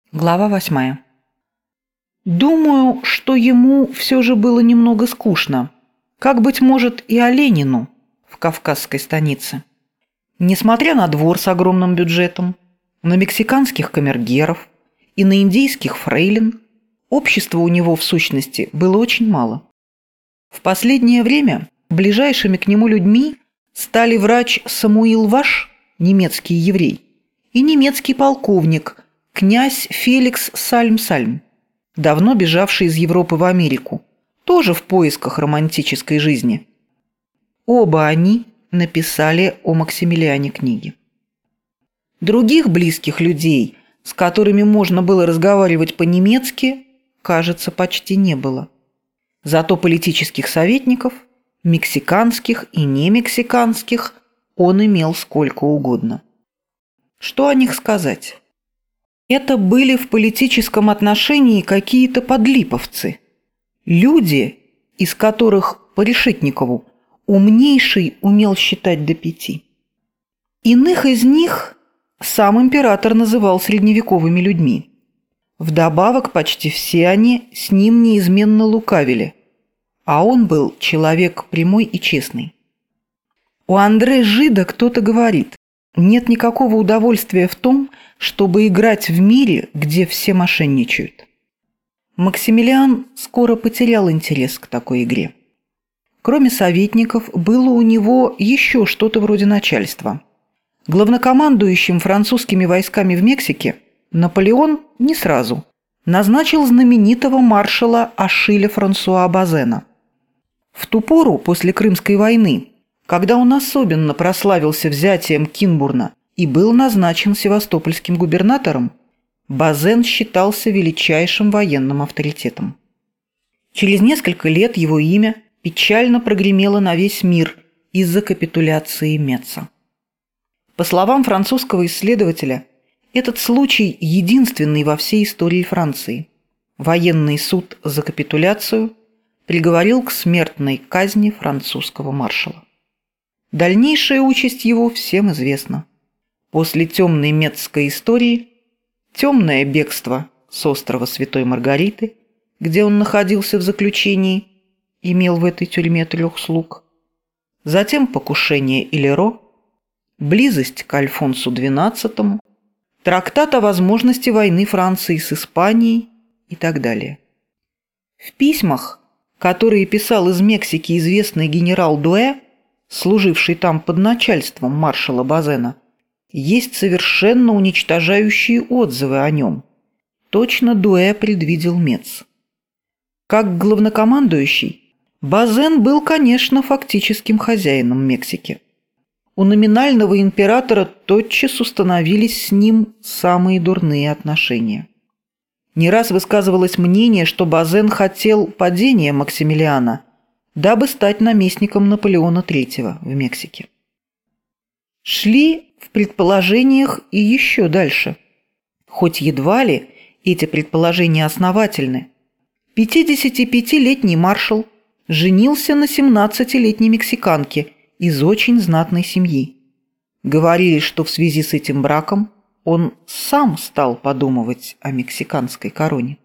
Глава 8. Думаю, что ему все же было немного скучно, как, быть может, и Оленину в кавказской станице. Несмотря на двор с огромным бюджетом, на мексиканских камергеров и на индейских фрейлин, общества у него, в сущности, было очень мало. В последнее время ближайшими к нему людьми стали врач Самуил Ваш, немецкий еврей, и немецкий полковник князь Феликс Сальм-Сальм, давно бежавший из Европы в Америку, тоже в поисках романтической жизни. Оба они написали о Максимилиане книги. Других близких людей, с которыми можно было разговаривать по-немецки, кажется, почти не было. Зато политических советников, мексиканских и немексиканских, он имел сколько угодно. Что о них сказать? Это были в политическом отношении какие-то подлиповцы. Люди, из которых по Решетникову умнейший умел считать до 5. Иных из них сам император называл средневековыми людьми. Вдобавок почти все они с ним неизменно лукавили, а он был человек прямой и честный. У Андре Жида кто-то говорит: нет никакого удовольствия в том, чтобы играть в мире, где все мошенничают. Максимилиан скоро потерял интерес к такой игре. Кроме советников, было у него еще что-то вроде начальства. Главнокомандующим французскими войсками в Мексике Наполеон не сразу назначил знаменитого маршала Ашиля Франсуа Базена. В ту пору, после Крымской войны, когда он особенно прославился взятием Кинбурна и был назначен севастопольским губернатором, Базен считался величайшим военным авторитетом. Через несколько лет его имя печально прогремело на весь мир из-за капитуляции Метца. По словам французского исследователя, этот случай единственный во всей истории Франции. Военный суд за капитуляцию приговорил к смертной казни французского маршала. Дальнейшая участь его всем известна. После темной метцкой истории темное бегство с острова Святой Маргариты, где он находился в заключении, имел в этой тюрьме 3 слуг, затем покушение Илеро, близость к Альфонсу XII, трактат о возможности войны Франции с Испанией и так далее. В письмах, которые писал из Мексики известный генерал Дуэ, служивший там под начальством маршала Базена, есть совершенно уничтожающие отзывы о нем. Точно Дуэ предвидел Метц. Как главнокомандующий, Базен был, конечно, фактическим хозяином Мексики. У номинального императора тотчас установились с ним самые дурные отношения. Не раз высказывалось мнение, что Базен хотел падения Максимилиана, дабы стать наместником Наполеона III в Мексике. Шли в предположениях и еще дальше. Хоть едва ли эти предположения основательны. 55-летний маршал женился на 17-летней мексиканке из очень знатной семьи. Говорили, что в связи с этим браком он сам стал подумывать о мексиканской короне.